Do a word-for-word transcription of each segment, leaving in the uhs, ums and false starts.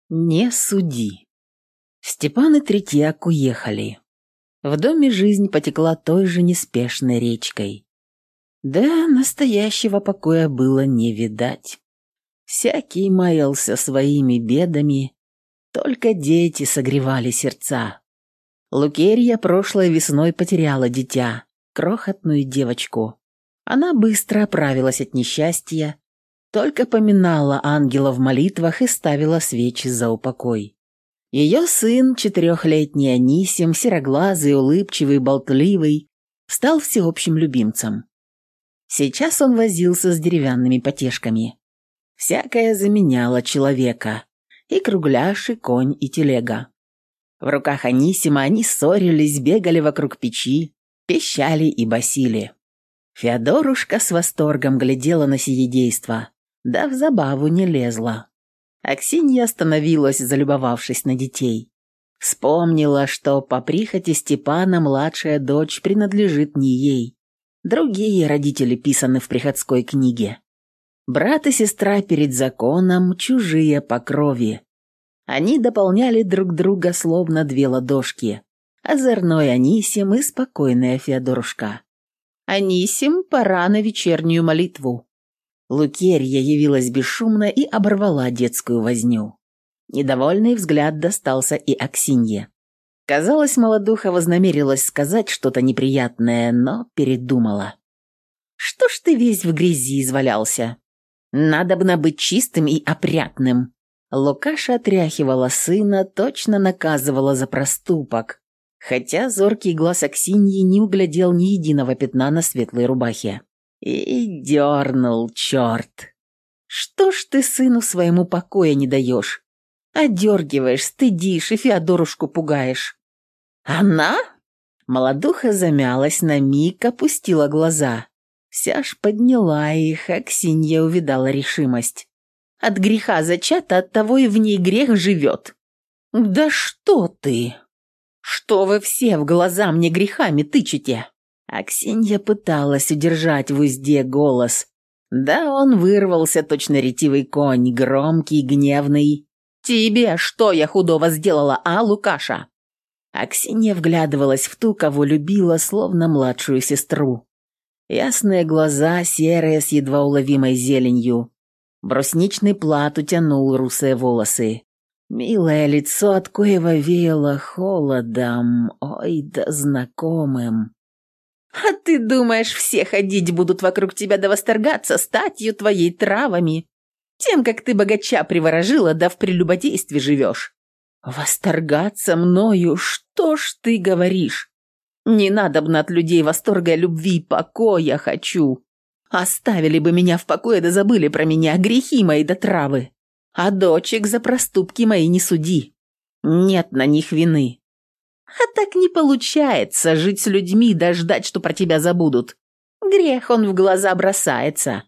Не суди. Степан и Третьяк уехали. В доме жизнь потекла той же неспешной речкой. Да, настоящего покоя было не видать. Всякий маялся своими бедами, только дети согревали сердца. Лукерья прошлой весной потеряла дитя, крохотную девочку. Она быстро оправилась от несчастья, только поминала ангела в молитвах и ставила свечи за упокой. Ее сын, четырехлетний Анисим, сероглазый, улыбчивый, болтливый, стал всеобщим любимцем. Сейчас он возился с деревянными потешками. Всякое заменяло человека, и кругляш, и конь, и телега. В руках Анисима они ссорились, бегали вокруг печи, пищали и басили. Феодорушка с восторгом глядела на сие действо, да в забаву не лезла. Аксинья остановилась, залюбовавшись на детей. Вспомнила, что по прихоти Степана младшая дочь принадлежит не ей. Другие родители писаны в приходской книге. Брат и сестра перед законом чужие по крови. Они дополняли друг друга словно две ладошки. Озорной Анисим и спокойная Феодорушка. «Анисим, пора на вечернюю молитву». Лукерья явилась бесшумно и оборвала детскую возню. Недовольный взгляд достался и Аксинье. Казалось, молодуха вознамерилась сказать что-то неприятное, но передумала. «Что ж ты весь в грязи извалялся? Надобно быть чистым и опрятным». Лукаша отряхивала сына, точно наказывала за проступок, хотя зоркий глаз Аксиньи не углядел ни единого пятна на светлой рубахе. И дернул черт. «Что ж ты сыну своему покоя не даешь? Одергиваешь, стыдишь и Феодорушку пугаешь». «Она?» Молодуха замялась на миг, опустила глаза. Вся ж подняла их, Аксинья увидала решимость. «От греха зачата, оттого и в ней грех живет». «Да что ты? Что вы все в глаза мне грехами тычете?» Аксинья пыталась удержать в узде голос. Да он вырвался, точно ретивый конь, громкий, гневный. «Тебе что я худого сделала, а, Лукаша?» Аксинья вглядывалась в ту, кого любила, словно младшую сестру. Ясные глаза, серые с едва уловимой зеленью. Брусничный плат утянул русые волосы. Милое лицо, от коего веяло холодом, ой да знакомым. «А ты думаешь, все ходить будут вокруг тебя да восторгаться статью твоей травами, тем, как ты богача приворожила да в прелюбодействе живешь? Восторгаться мною? Что ж ты говоришь? Не надобно от людей восторга, любви, покоя хочу. Оставили бы меня в покое да забыли про меня, грехи мои да травы. А дочек за проступки мои не суди. Нет на них вины. А так не получается жить с людьми да ждать, что про тебя забудут. Грех он в глаза бросается.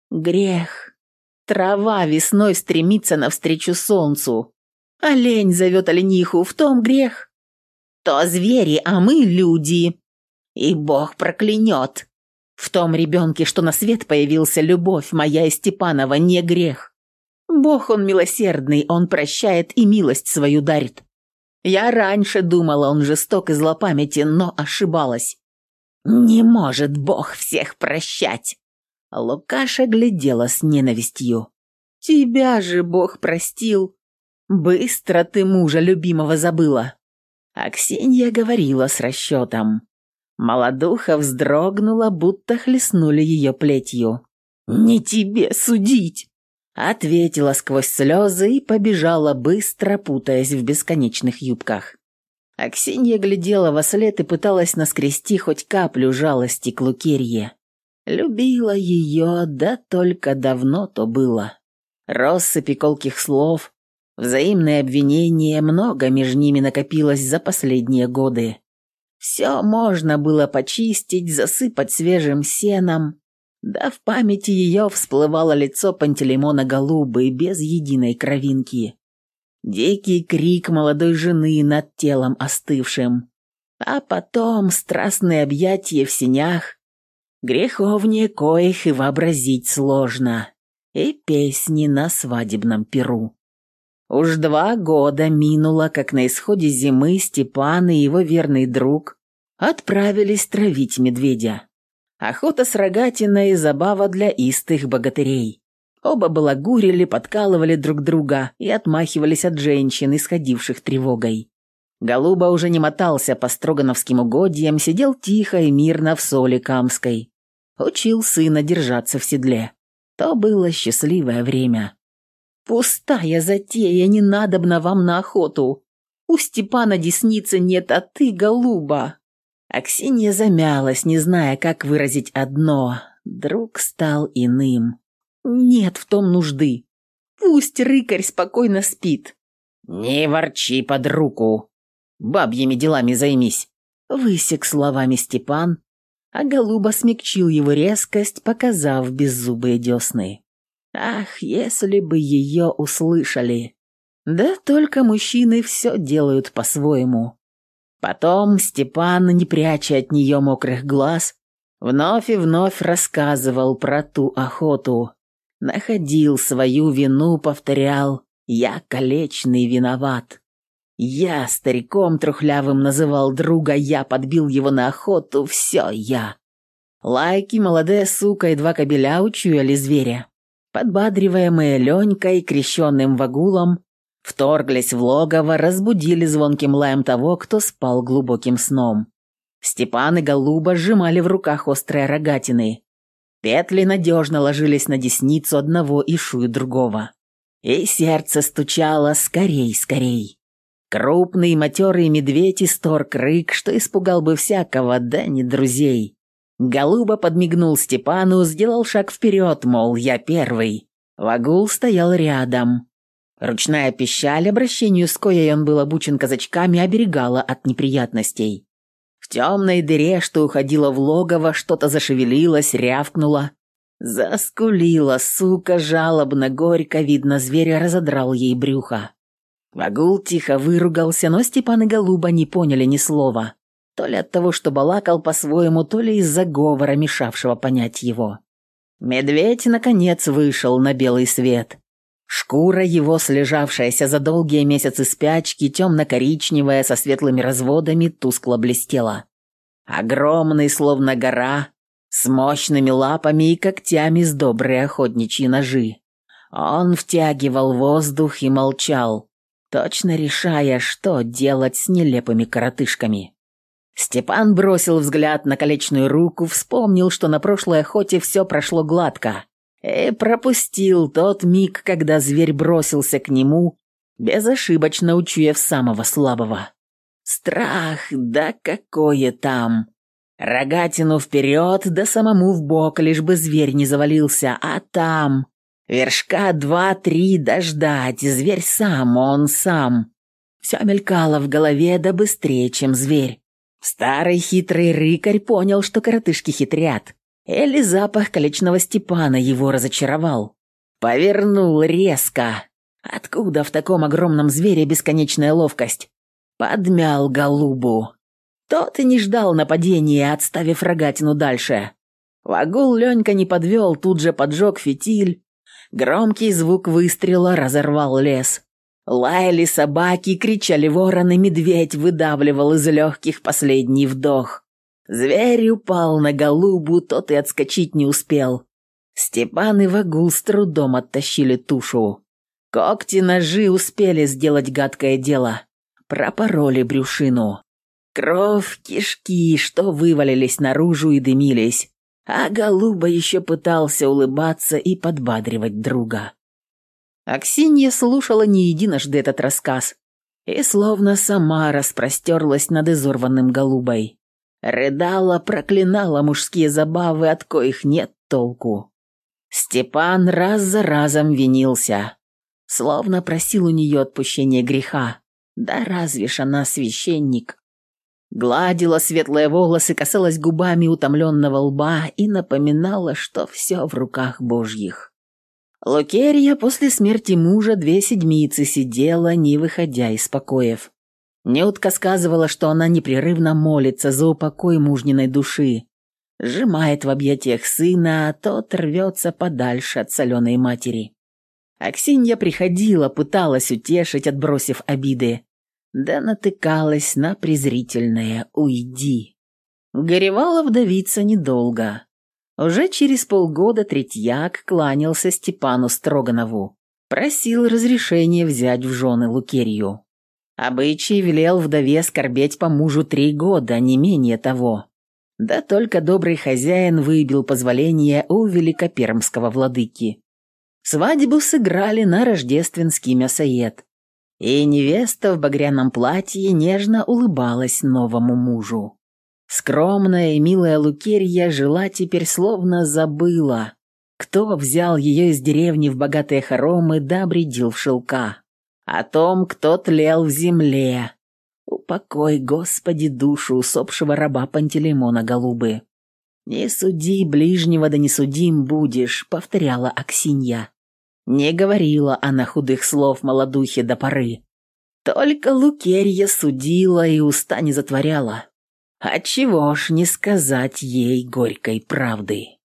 Грех. Трава весной стремится навстречу солнцу. Олень зовет олениху, в том грех. То звери, а мы люди. И Бог проклянет. В том ребенке, что на свет появился, любовь моя и Степанова, не грех. Бог он милосердный, он прощает и милость свою дарит. Я раньше думала, он жесток и злопамятен, но ошибалась. Не может Бог всех прощать. Лукаша глядела с ненавистью. Тебя же Бог простил. Быстро ты мужа любимого забыла. Аксинья говорила с расчетом. Молодуха вздрогнула, будто хлестнули ее плетью. «Не тебе судить!» Ответила сквозь слезы и побежала быстро, путаясь в бесконечных юбках. Аксинья глядела вослед и пыталась наскрести хоть каплю жалости к Лукерье. Любила ее, да только давно то было. Россыпи колких слов, взаимные обвинения, много между ними накопилось за последние годы. Все можно было почистить, засыпать свежим сеном, да в памяти ее всплывало лицо Пантелеймона Голубы без единой кровинки. Дикий крик молодой жены над телом остывшим, а потом страстные объятия в сенях, греховнее коих и вообразить сложно, и песни на свадебном пиру. Уж два года минуло, как на исходе зимы Степан и его верный друг отправились травить медведя. Охота с рогатиной – забава для истых богатырей. Оба балагурили, подкалывали друг друга и отмахивались от женщин, исходивших тревогой. Голуба уже не мотался по строгановским угодьям, сидел тихо и мирно в соли камской. Учил сына держаться в седле. То было счастливое время. «Пустая затея, не надобно вам на охоту. У Степана десницы нет, а ты, голуба». Аксинья замялась, не зная, как выразить одно. Друг стал иным. «Нет в том нужды. Пусть рыкарь спокойно спит». «Не ворчи под руку. Бабьими делами займись», — высек словами Степан, а голуба смягчил его резкость, показав беззубые десны. Ах, если бы ее услышали! Да только мужчины все делают по-своему. Потом Степан, не пряча от нее мокрых глаз, вновь и вновь рассказывал про ту охоту. Находил свою вину, повторял: «Я колечный виноват». Я стариком трухлявым называл друга, я подбил его на охоту, все я. Лайки, молодая сука и два кобеля учуяли зверя. Подбадриваемые Ленькой, крещенным вагулом, вторглись в логово, разбудили звонким лаем того, кто спал глубоким сном. Степан и голуба сжимали в руках острые рогатины. Петли надежно ложились на десницу одного и шую другого. И сердце стучало скорей, скорей. Крупный матерый медведь исторг рык, что испугал бы всякого, да не друзей. Голуба подмигнул Степану, сделал шаг вперед, мол, я первый. Вагул стоял рядом. Ручная пищаль, обращению с коей он был обучен казачками, оберегала от неприятностей. В темной дыре, что уходила в логово, что-то зашевелилось, рявкнуло. Заскулила, сука, жалобно, горько, видно, зверь разодрал ей брюхо. Вагул тихо выругался, но Степан и голуба не поняли ни слова. То ли от того, что балакал по-своему, то ли из-за говора, мешавшего понять его. Медведь, наконец, вышел на белый свет. Шкура его, слежавшаяся за долгие месяцы спячки, темно-коричневая, со светлыми разводами, тускло блестела. Огромный, словно гора, с мощными лапами и когтями с добрые охотничьи ножи. Он втягивал воздух и молчал, точно решая, что делать с нелепыми коротышками. Степан бросил взгляд на колечную руку, вспомнил, что на прошлой охоте все прошло гладко, и пропустил тот миг, когда зверь бросился к нему, безошибочно учуяв самого слабого. Страх, да какое там! Рогатину вперед, да самому в бок, лишь бы зверь не завалился, а там... Вершка два-три дождать, зверь сам, он сам. Все мелькало в голове, да быстрее, чем зверь. Старый хитрый рыкарь понял, что коротышки хитрят. Или запах колечного Степана его разочаровал. Повернул резко. Откуда в таком огромном звере бесконечная ловкость? Подмял голубу. Тот и не ждал нападения, отставив рогатину дальше. Вагул Ленька не подвел, тут же поджег фитиль. Громкий звук выстрела разорвал лес. Лаяли собаки, кричали вороны, медведь выдавливал из легких последний вдох. Зверь упал на голубу, тот и отскочить не успел. Степан и Вагул с трудом оттащили тушу. Когти-ножи успели сделать гадкое дело. Пропороли брюшину. Кровь, кишки, что вывалились наружу и дымились. А голуба еще пытался улыбаться и подбадривать друга. Аксинья слушала не единожды этот рассказ и словно сама распростерлась над изорванным голубой. Рыдала, проклинала мужские забавы, от коих нет толку. Степан раз за разом винился, словно просил у нее отпущения греха. Да разве ж она священник? Гладила светлые волосы, касалась губами утомленного лба и напоминала, что все в руках Божьих. Лукерья после смерти мужа две седмицы сидела, не выходя из покоев. Нютка сказывала, что она непрерывно молится за упокой мужниной души, сжимает в объятиях сына, а тот рвется подальше от соленой матери. Аксинья приходила, пыталась утешить, отбросив обиды, да натыкалась на презрительное «уйди». Горевала вдовица недолго. Уже через полгода Третьяк кланялся Степану Строганову, просил разрешения взять в жены Лукерью. Обычай велел вдове скорбеть по мужу три года, не менее того. Да только добрый хозяин выбил позволение у великопермского владыки. Свадьбу сыграли на рождественский мясоед, и невеста в багряном платье нежно улыбалась новому мужу. Скромная и милая Лукерья жила теперь словно забыла, кто взял ее из деревни в богатые хоромы да обрядил в шелка. О том, кто тлел в земле. Упокой, Господи, душу усопшего раба Пантелеймона Голубы. «Не суди ближнего, да не судим будешь», — повторяла Аксинья. Не говорила она худых слов молодухе до поры. Только Лукерья судила и уста не затворяла. Отчего ж не сказать ей горькой правды?